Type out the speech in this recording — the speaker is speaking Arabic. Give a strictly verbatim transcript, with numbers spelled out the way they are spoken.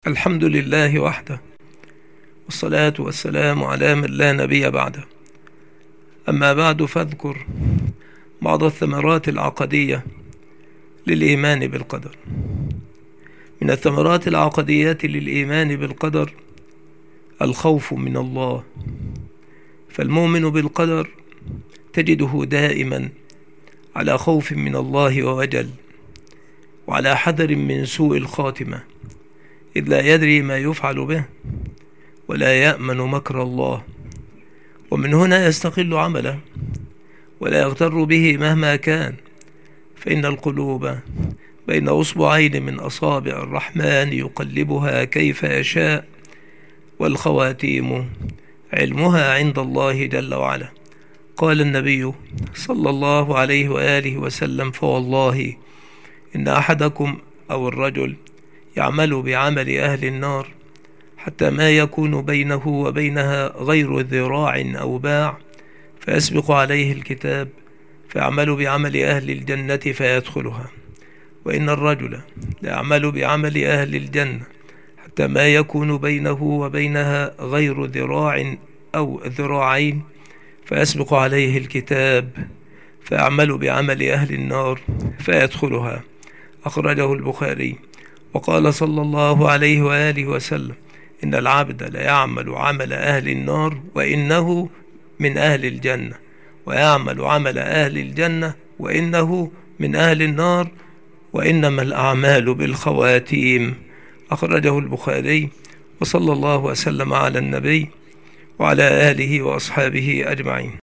الحمد لله وحده، والصلاة والسلام على من لا نبي بعده. أما بعد، فاذكر بعض الثمرات العقدية للإيمان بالقدر. من الثمرات العقدية للإيمان بالقدر الخوف من الله، فالمؤمن بالقدر تجده دائما على خوف من الله ووجل، وعلى حذر من سوء الخاتمة، إذ لا يدري ما يفعل به ولا يأمن مكر الله. ومن هنا يستقل عمله ولا يغتر به مهما كان، فإن القلوب بين أصبعين من أصابع الرحمن يقلبها كيف يشاء، والخواتيم علمها عند الله جل وعلا. قال النبي صلى الله عليه وآله وسلم: فوالله إن أحدكم أو الرجل يعمل بعمل أهل النار حتى ما يكون بينه وبينها غير ذراع أو باع، فيسبق عليه الكتاب فيعمل بعمل أهل الجنة فيدخلها. وإن الرجل ليعمل بعمل أهل الجنة حتى ما يكون بينه وبينها غير ذراع أو ذراعين، فيسبق عليه الكتاب فيعمل بعمل أهل النار فيدخلها. أخرجه البخاري. وقال صلى الله عليه وآله وسلم: إن العبد ليعمل عمل أهل النار وإنه من أهل الجنة، ويعمل عمل أهل الجنة وإنه من أهل النار، وإنما الأعمال بالخواتيم. أخرجه البخاري. وصلى الله وسلم على النبي وعلى آله وأصحابه أجمعين.